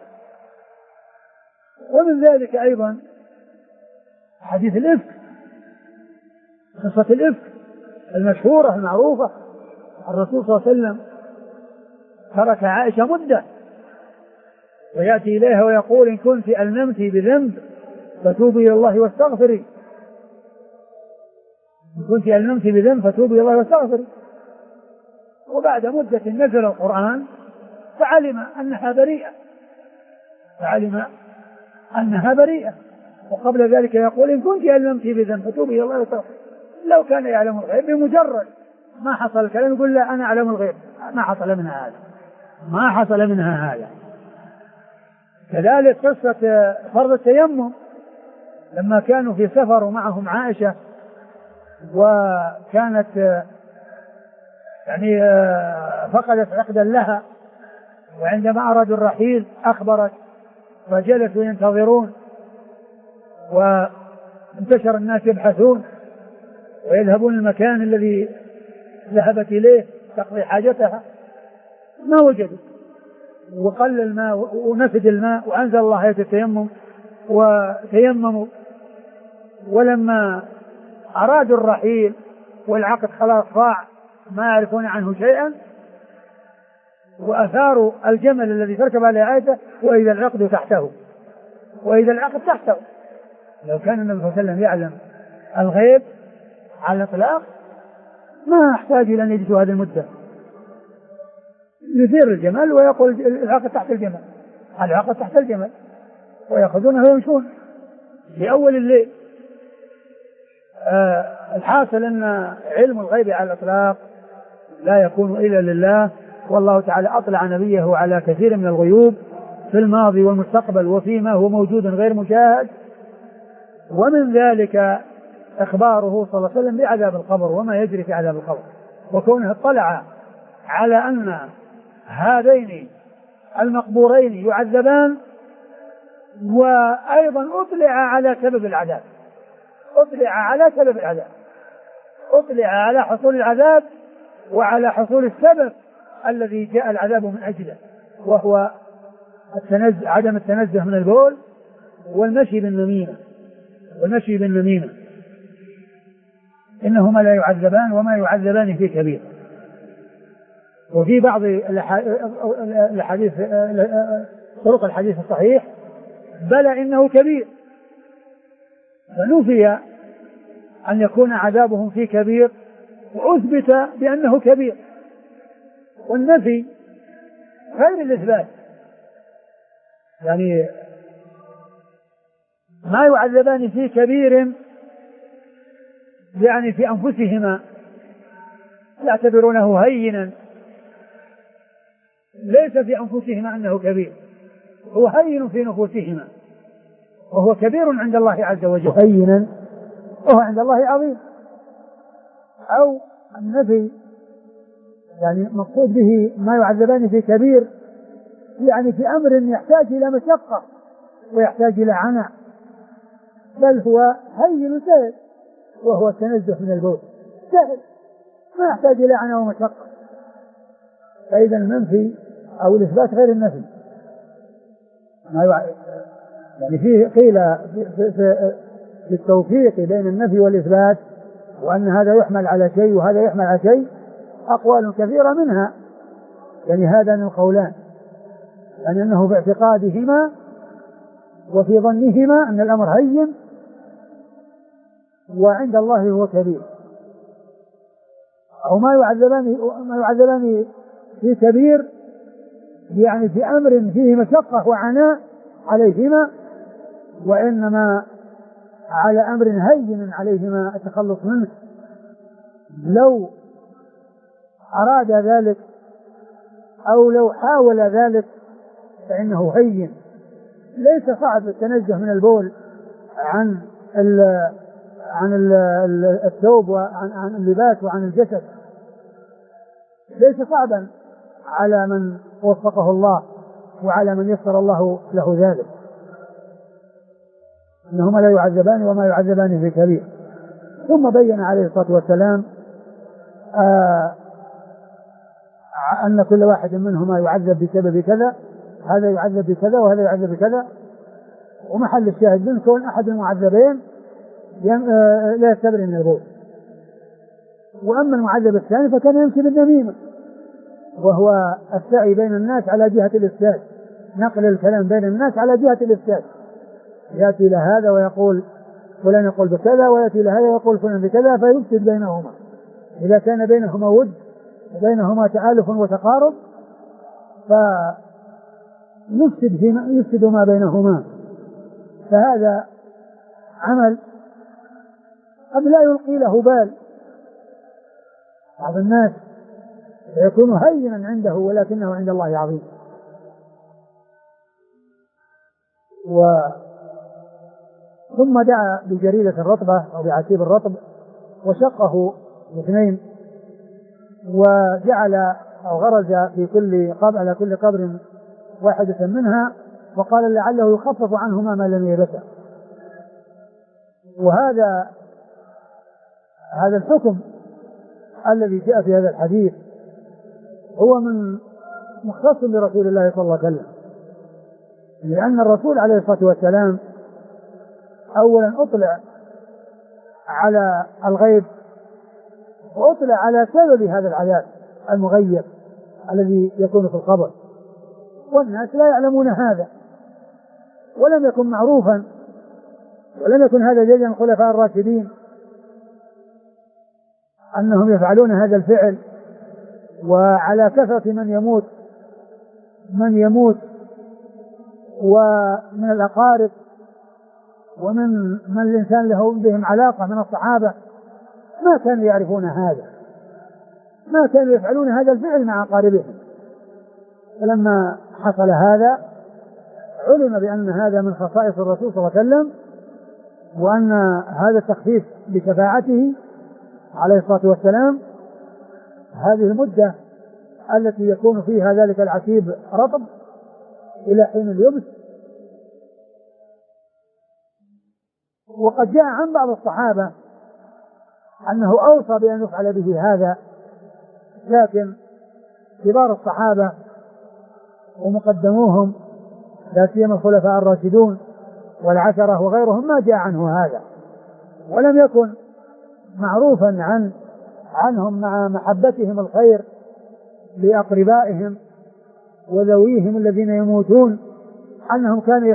ومن ذلك أيضا حديث الإفك، قصة الإفك المشهورة المعروفة. الرسول صلى الله عليه وسلم ترك عائشة مدة ويأتي إليها ويقول إن كنت ألممت بذنب فتوبي إلى الله واستغفري، إن كنت ألممت بذنب فتوبي إلى الله واستغفري. وبعد مدة نزل القرآن فعلم أنها بريئة، وقبل ذلك يقول إن كنت ألممت بذنب فتوبي إلى الله واستغفري. لو كان يعلم الغيب بمجرد ما حصل الكلام يقول لا أنا أعلم الغيب، ما حصل منها هذا. كذلك قصة فرض التيمم لما كانوا في سفر ومعهم عائشة، وكانت يعني فقدت عقدا لها، وعندما أرادوا الرحيل أخبرت، فجلسوا ينتظرون، وانتشر الناس يبحثون ويذهبون المكان الذي ذهبت إليه تقضي حاجتها، ما وجدوا، وقل الماء ونفد الماء، وأنزل الله آية التيمم وتيمموا. ولما أرادوا الرحيل والعقد خلاص ضاع ما يعرفون عنه شيئا، وأثاروا الجمل الذي تركب عليه عائشة وإذا العقد تحته. لو كان النبي صلى الله عليه وسلم يعلم الغيب على الإطلاق ما احتاج إلى أن يجلسوا هذه المدة، يثير الجمل ويقول العقد تحت الجمل ويأخذونه ويمشون لأول الليل. الحاصل أن علم الغيب على الإطلاق لا يكون إلا لله، والله تعالى أطلع نبيه على كثير من الغيوب في الماضي والمستقبل وفيما هو موجود غير مشاهد. ومن ذلك إخباره صلى الله عليه وسلم بعذاب القبر وما يجري في عذاب القبر، وكونه اطلع على أن هذين المقبورين يعذبان، وأيضا أطلع على سبب العذاب، أطلع على حصول العذاب وعلى حصول السبب الذي جاء العذاب من أجله، وهو عدم التنزه من البول والمشي بالنميمة. إنهما لا يعذبان وما يعذبان في كبير. وفي بعض الحديث طرق الحديث الصحيح بلى إنه كبير، فنفي أن يكون عذابهم في كبير وأثبت بأنه كبير، والنفي غير الإثبات. يعني ما يعذبان في كبير يعني في أنفسهما يعتبرونه هينا، ليس في أنفسهما أنه كبير، هو هين في نفوسهما، وهو كبير عند الله عز وجل، هينا وهو عند الله عظيم. أو النفي يعني مقصود به ما يعذبان في كبير، يعني في أمر يحتاج إلى مشقة ويحتاج إلى عناء، بل هو هين سهل، وهو التنزه من البول سهل ما يحتاج إلى عناء ومشقة. فإذا المنفي أو الإثبات غير النفي. يعني فيه قيل في التوفيق بين النفي والإثبات، وأن هذا يحمل على شيء وهذا يحمل على شيء، أقوال كثيرة منها يعني هذان القولان، يعني أنه في اعتقادهما وفي ظنهما أن الأمر هين وعند الله هو كبير، أو ما يعذبان في كبير يعني في أمر فيه مشقة وعناء عليهما، وإنما على أمر هين عليهما التخلص منه. لو أراد ذلك أو لو حاول ذلك فإنه هين. ليس صعب التنزه من البول عن الثوب وعن اللباس وعن الجسد، ليس صعبا على من وفقه الله وعلى من يسر الله له ذلك، إنهما لا يعذبان وما يعذبان في كبير. ثم بين عليه الصلاة والسلام أن كل واحد منهما يعذب بسبب كذا، هذا يعذب بكذا وهذا يعذب بكذا. ومحل الشاهد من كون أحد المعذبين لا يستبرئ من البول، وأما المعذب الثاني فكان يمشي بالنميمة، وهو السعي بين الناس على جهة الإفساد، نقل الكلام بين الناس على جهة الإفساد، يأتي لهذا ويقول فلان يقول بكذا، ويأتي لهذا ويقول فلان بكذا، فيفسد بينهما. إذا كان بينهما ود وبينهما تآلف وتقارب فيفسد ما بينهما. فهذا عمل قد لا يلقي له بال بعض الناس، فيكون هينا عنده ولكنه عند الله عظيم. ثم دعا بجريدة الرطبة أو بعتيب الرطب وشقه اثنين، وجعل أو غرز في على كل قبر واحدة منها، وقال لعله يخفف عنهما ما لم يبتع. وهذا الحكم الذي جاء في هذا الحديث هو من مختص برسول الله صلى الله عليه وسلم، لأن الرسول عليه الصلاة والسلام أولا أطلع على الغيب، وأطلع على سبب هذا العذاب المغيب الذي يكون في القبر، والناس لا يعلمون هذا، ولم يكن معروفا، ولم يكن هذا جيدا الخلفاء الراشدين أنهم يفعلون هذا الفعل. وعلى كثرة من يموت ومن الأقارب ومن الإنسان له بهم علاقة من الصحابة ما كانوا يعرفون هذا، ما كانوا يفعلون هذا الفعل مع أقاربهم. فلما حصل هذا علم بأن هذا من خصائص الرسول صلى الله عليه وسلم، وأن هذا التخفيف بشفاعته عليه الصلاة والسلام هذه المدة التي يكون فيها ذلك العتيب رطب إلى حين اليبس. وقد جاء عن بعض الصحابة أنه أوصى بأن يفعل به هذا، لكن كبار الصحابة ومقدموهم لا سيما الخلفاء الراشدون والعشرة وغيرهم ما جاء عنه هذا، ولم يكن معروفا عنهم مع محبتهم الخير لأقربائهم وذويهم الذين يموتون أنهم كانوا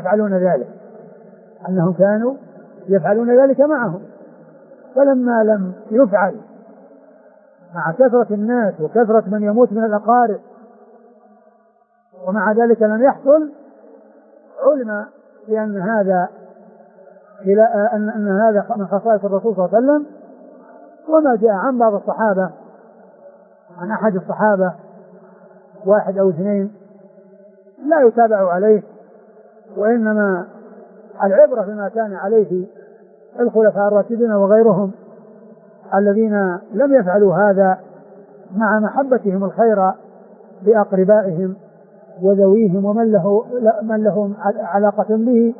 يفعلون ذلك معهم. فلما لم يفعل مع كثرة الناس وكثرة من يموت من الأقارب ومع ذلك لم يحصل، علم بأن هذا من خصائص الرسول صلى الله عليه وسلم. وما جاء عن بعض الصحابة، عن أحد الصحابة واحد أو اثنين، لا يتابع عليه، وإنما العبرة بما كان عليه الخلفاء الراشدين وغيرهم الذين لم يفعلوا هذا مع محبتهم الخير لأقربائهم وذويهم ومن لهم علاقة به،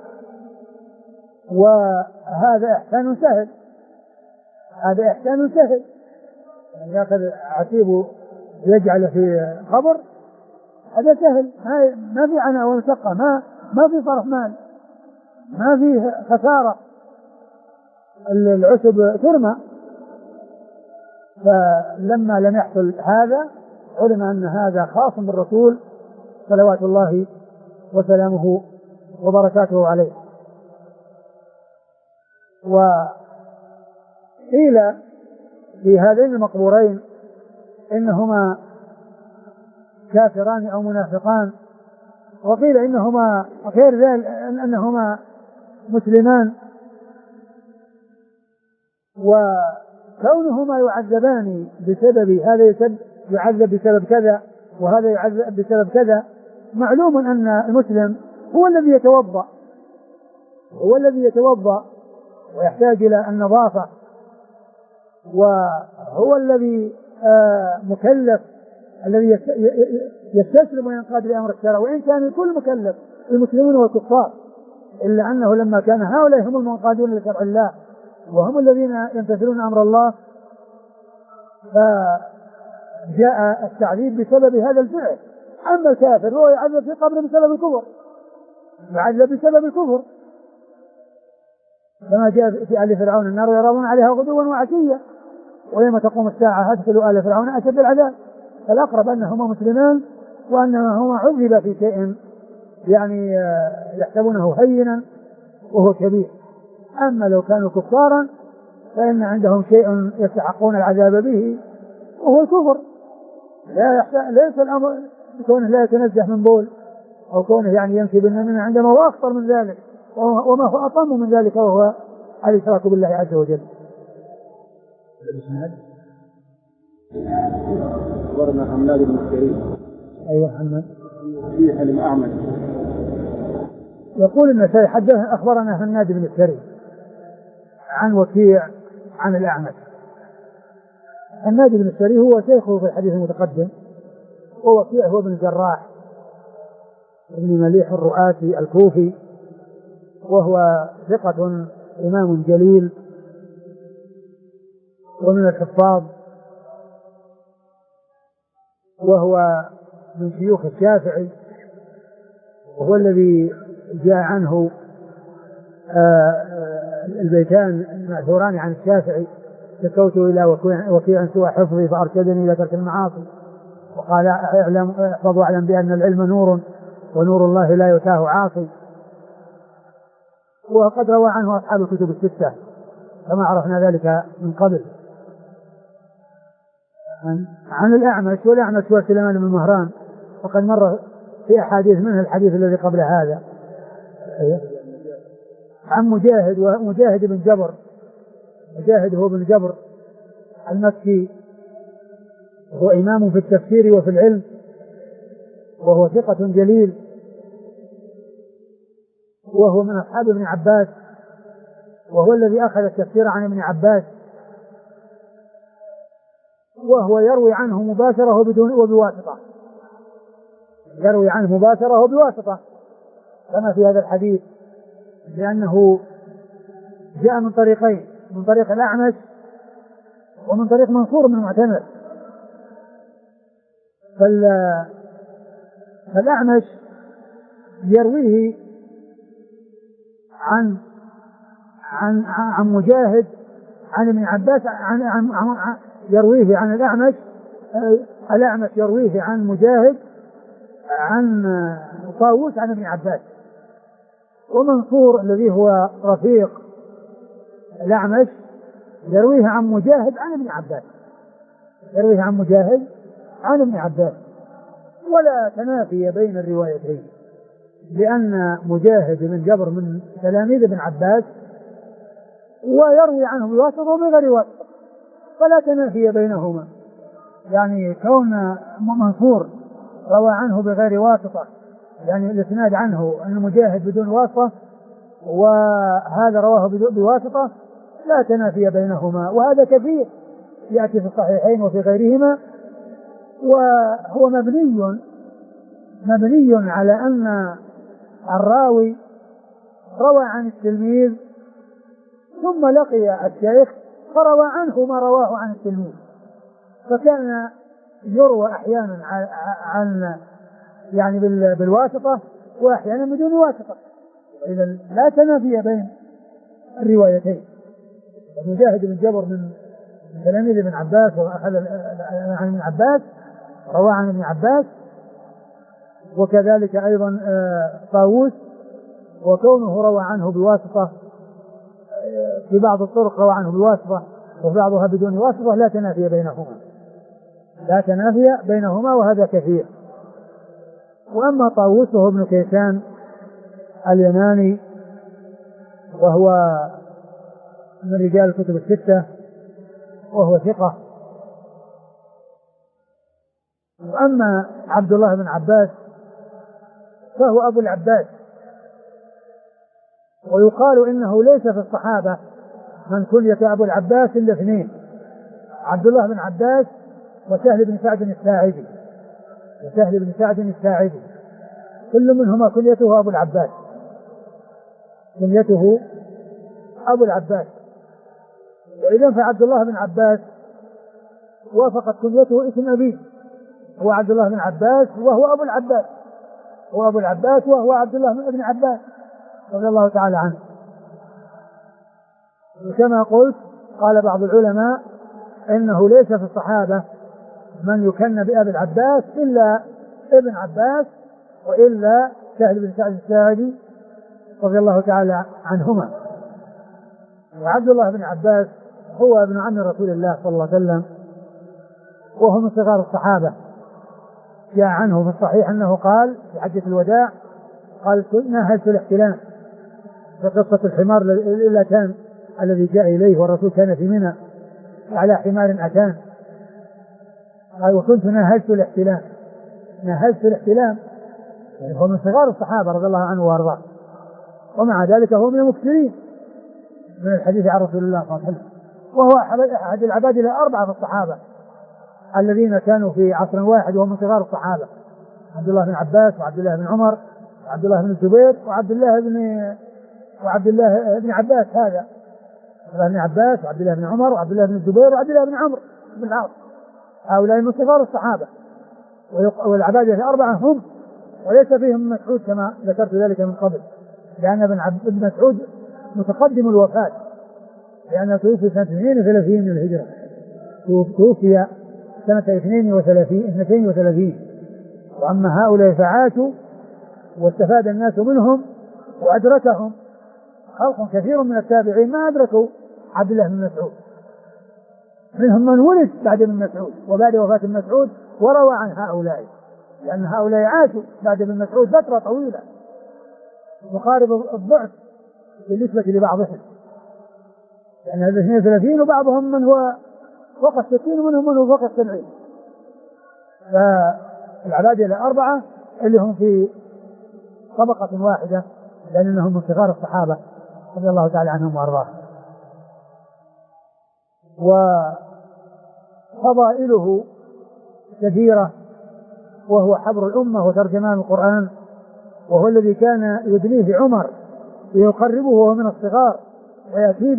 وهذا إحسان سهل. هذا إحسان سهل، يعني يأخذ عتيب يجعل في خبر، هذا سهل، ما في عناء ومشقة، ما في صرف مال، ما في خسارة، العتب ترمى. فلما لم يحصل هذا علم أن هذا خاص بالرسول صلوات الله وسلامه وبركاته عليه. وقيل في هذين المقبورين إنهما كافران أو منافقان، وقيل إنهما غير ذلك، أنهما مسلمان، وكونهما يعذبان بسبب هذا يعذب بسبب كذا وهذا يعذب بسبب كذا، معلوم أن المسلم هو الذي يتوضأ ويحتاج إلى النظافة، وهو الذي مكلف، الذي يستسلم وينقاد لأمر الشرع، وإن كان الكل مكلف، المسلمون والكفار، إلا أنه لما كان هؤلاء هم المنقادون لشرع الله وهم الذين يمتثلون أمر الله، فجاء التعذيب بسبب هذا الفعل. أما الكافر هو يعذب في قبره بسبب الكفر، يعذب بسبب الكفر، كما جاء في آل فرعون النار يرون عليها غدوا وعشيا ويوم تقوم الساعة أدخلوا آل فرعون أشد العذاب. فالأقرب أنهما مسلمان وأنهما عذب في شيء يعني يحسبونه هينا وهو كبير. أما لو كانوا كفارا فإن عندهم شيء يستحقون العذاب به وهو الكفر. ليس الأمر كونه لا يتنزه من بول أو كونه يعني يمشي بالنميمة، عندما هو أخطر من ذلك وما هو أطم من ذلك، وهو الإشراك بالله عز وجل. أخبرنا حماد بن الكريم. أيوة حماد. فيه الأعمش. يقول النسائي حدثنا أخبرنا حماد بن الكريم عن وكيع عن الأعمش. حماد بن الكريم هو شيخه في الحديث المتقدم، ووكيع هو ابن الجراح ابن مليح الرؤاسي الكوفي، وهو ثقة إمام جليل ومن الحفاظ، وهو من شيوخ الشافعي، وهو الذي جاء عنه البيتان المأثوران عن الشافعي: شكوت إلى وكيع سوء حفظي فأرشدني إلى ترك المعاصي، وقال احفظ واعلم بأن العلم نور ونور الله لا يتاه عاصي. وقد روى عنه أصحاب الكتب الستة كما عرفنا ذلك من قبل. عن الأعمش، والأعمش هو سليمان بن مهران، وقد مر في أحاديث منه الحديث الذي قبل هذا. عن مجاهد، ومجاهد بن جبر، مجاهد هو بن جبر المكي، هو إمام في التفسير وفي العلم، وهو ثقة جليل، وهو من أصحاب ابن عباس، وهو الذي أخذ التفسير عن ابن عباس، وهو يروي عنه مباشرة وبواسطة، يروي عنه مباشرة وبواسطة كما في هذا الحديث، لأنه جاء من طريقين: من طريق الأعمش ومن طريق منصور بن المعتمر. فالأعمش يرويه عن مجاهد عن ابن عباس، يرويه عن الأعمش، الأعمش يرويه عن مجاهد عن طاووس عن ابن عباس. ومنصور الذي هو رفيق الأعمش يرويه عن مجاهد عن ابن عباس، يرويه عن مجاهد عن ابن عباس، ولا تنافي بين الروايتين، لأن مجاهد بن جبر من تلاميذ ابن عباس ويروي عنه بواسطة وبغير واسطة، فلا تنافي بينهما. يعني كون منصور روى عنه بغير واسطة، يعني الاسناد عنه أن مجاهد بدون واسطة، وهذا رواه بواسطة، لا تنافي بينهما، وهذا كثير يأتي في الصحيحين وفي غيرهما. وهو مبني مبني على أن الراوي روى عن التلميذ ثم لقي الشيخ فروى عنه ما رواه عن التلميذ، فكان يروى أحيانا عن يعني بالواسطة وأحيانا بدون واسطة، إذا لا تنافي بين الروايتين. مجاهد بن جبر من تلاميذ ابن عباس وأخذ عن ابن عباس، روى عن ابن عباس، وكذلك أيضا طاووس، وكونه روى عنه بواسطة في بعض الطرق روى عنه بواسطة وفي بعضها بدون واسطة لا تنافي بينهما وهذا كثير. وأما طاووس وهو ابن كيسان اليماني وهو من رجال الكتب الستة وهو ثقة. وأما عبد الله بن عباس فهو أبو العباس، ويقال إنه ليس في الصحابة من كنية أبو العباس إلا اثنين، عبد الله بن عباس وسهل بن سعد الساعدي، كل منهما كنيته أبو العباس. وإذا فعبد الله بن عباس وافقت كنيته اسم أبيه، هو عبد الله بن عباس وهو أبو العباس، وهو عبد الله بن عباس رضي الله تعالى عنه. وكما قلت قال بعض العلماء إنه ليس في الصحابة من يكن بأبي العباس إلا ابن عباس وإلا سهل بن سعد الساعدي رضي الله تعالى عنهما. وعبد الله بن عباس هو ابن عم رسول الله صلى الله عليه وسلم، وهو من صغار الصحابة. جاء عنه في الصحيح أنه قال في حجة الوداع قال ناهزت الاحتلام، في قصة الحمار الأتان الذي جاء إليه والرسول كان في منى على حمار أتان، قال وكنت ناهزت الاحتلام، يعني هو من صغار الصحابة رضي الله عنه وارضاه، ومع ذلك هو من المكثرين من الحديث عن رسول الله صلى الله عليه وسلم، وهو أحد العباد الأربعة في الصحابة الذين كانوا في عصر واحد وهم من صغار الصحابة، عبد الله بن عباس وعبد الله بن عمر وعبد الله بن الزبير وعبد الله بن عباس، هذا عبد الله بن عباس وعبد الله بن عمر وعبد الله بن الزبير وعبد الله بن عمرو بن العاص، هؤلاء من صغار الصحابة. والعباد الأربعة هم، وليس فيهم مسعود كما ذكرت ذلك من قبل، لأن ابن مسعود متقدم الوفاة، لأنه توفي سنة 32 من الهجرة، توفي سنة 32. وأما هؤلاء فعاتوا واستفاد الناس منهم وأدركهم خلق كثير من التابعين ما أدركوا عبد الله بن مسعود، منهم من ولد بعد ابن مسعود وبعد وفاة ابن مسعود وروى عن هؤلاء، لأن هؤلاء عاشوا بعد ابن مسعود فترة طويلة مقارب الضعف بالنسبة لبعضهم، لأن هذا 32 وبعضهم من هو فوق 60 ومنهم من هو فوق 70. فالعباد الأربعة اللي هم في طبقة واحدة لأنهم من صغار الصحابة رضي الله تعالى عنهم وأرضاهم. وفضائله كثيرة، وهو حبر الأمة وترجمان القرآن، وهو الذي كان يدنيه عمر ليقربه وهو من الصغار ويأتي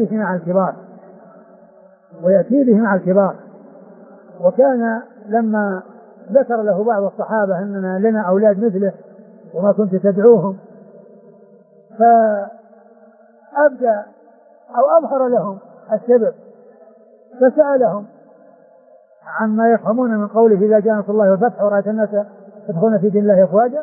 به مع الكبار. وكان لما ذكر له بعض الصحابة أننا لنا أولاد مثله وما كنت تدعوهم، فأبدى أو أظهر لهم السبب، فسألهم عما يفهمون من قوله إذا جاء نصر الله والفتح ورأيت الناس يدخلون في دين الله أفواجا،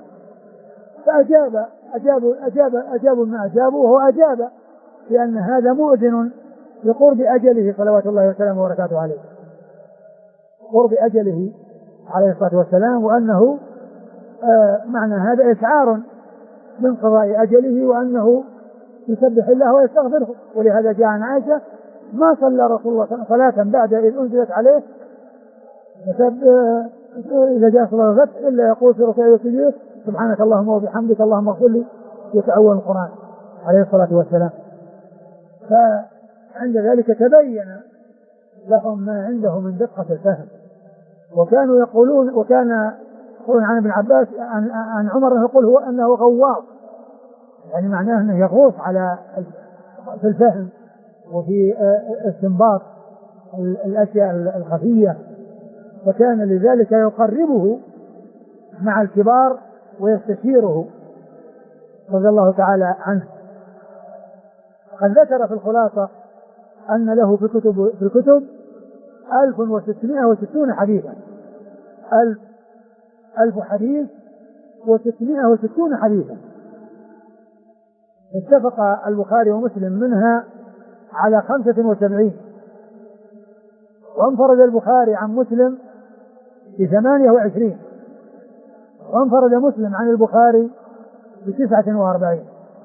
فأجابوا ما أجابوا، وهو أجاب لأن هذا مؤذن لقرب أجله صلوات الله وسلامه وبركاته عليه، قرب أجله عليه الصلاة والسلام، وأنه معنى هذا إشعار من قضاء أجله وأنه يسبح الله ويستغفره. ولهذا جاء عن عائشة ما صلى رسول الله صلاة بعد إذ أنزلت عليه إذا جاء صلاة الفتح إلا يقول في ركوعه وسجوده سبحانك اللهم وبحمدك اللهم اغفر لي، يتأول القرآن عليه الصلاة والسلام. فعند ذلك تبين لهم ما عنده من دقة الفهم، وكانوا يقولون، وكان يقول عن ابن عباس عن عمر يقول هو أنه غواص، يعني معناه أنه يغوص على في الفهم وفي استنباط الأشياء الخفية، فكان لذلك يقربه مع الكبار ويستشيره رضي الله تعالى عنه. قد ذكر في الخلاصة أن له في الكتب 1660 حديثا، 1000 حديث و660 حديثا، اتفق البخاري ومسلم منها على 75، وانفرد البخاري عن مسلم ب28، وانفرد مسلم عن البخاري ب49،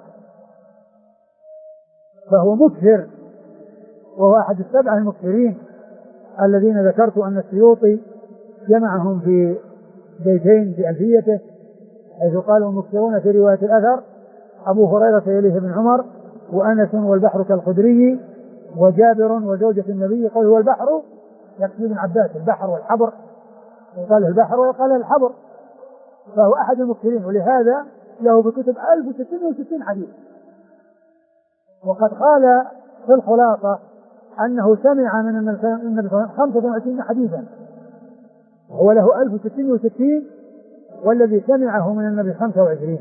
فهو مكثر، وهو أحد السبعة المكثرين الذين ذكرت أن السيوطي جمعهم في بيتين في ألفيته، حيث قالوا المكثرون في رواية الأثر أبو هريرة يليه بن عمر وأنس والبحر كالخدري وجابر وزوجة النبي. قال هو البحر يقصد ابن عباس البحر والحبر، وقال البحر وقال الحبر، فهو أحد المكثرين، ولهذا له بكتب 1066 حديث. وقد قال في الخلاصة أنه سمع من النبي 25 حديثا، هو له 1066 والذي سمعه من النبي 25،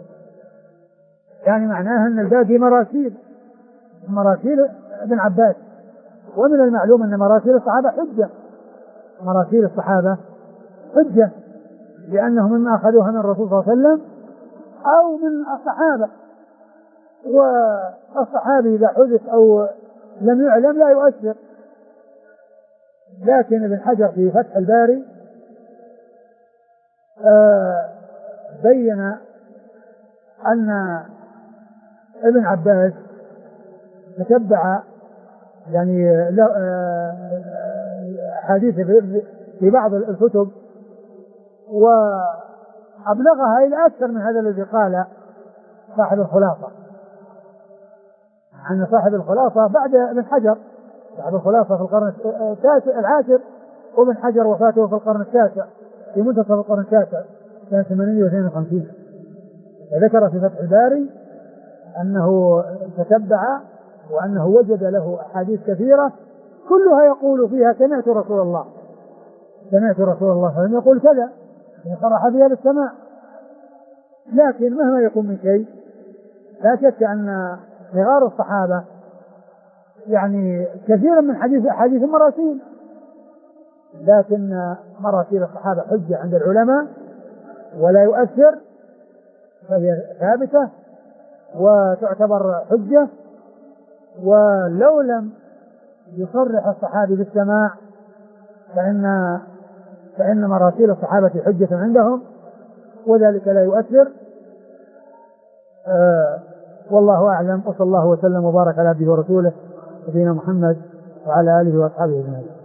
يعني معناه أن الباقي مراسيل ابن عباس. ومن المعلوم أن مراسيل الصحابة حجة، مراسيل الصحابة حجة لأنهم مما أخذوها من الرسول صلى الله عليه وسلم أو من الصحابة، والصحابي إذا حدث أو لم يعلم لا يؤثر. لكن ابن حجر في فتح الباري بين أن ابن عباس تتبع يعني حديث في بعض الكتب وأبلغها إلى أكثر من هذا الذي قال صاحب الخلاصة، عن صاحب الخلاصة بعد ابن حجر. صاحب الخلاصة في القرن العاشر، وابن حجر وفاته في القرن التاسع، في منتصف القرن التاسع سنة 852. وذكر في فتح الباري أنه تتبع وأنه وجد له أحاديث كثيرة كلها يقول فيها سمعت رسول الله صلى الله عليه وسلم يقول كذا، صرح بها بالسماع. لكن مهما يكون من شيء لا شك أن صغار الصحابة يعني كثيرا من أحاديث مراسيل، لكن مراسيل الصحابة حجة عند العلماء ولا يؤثر، فهي ثابتة وتعتبر حجة. ولو لم يصرح الصحابي بالسماع فإن مراسيل الصحابة حجة عندهم وذلك لا يؤثر. والله أعلم، وصلى الله وسلم وبارك على عبده ورسوله نبينا محمد وعلى آله وأصحابه أجمعين.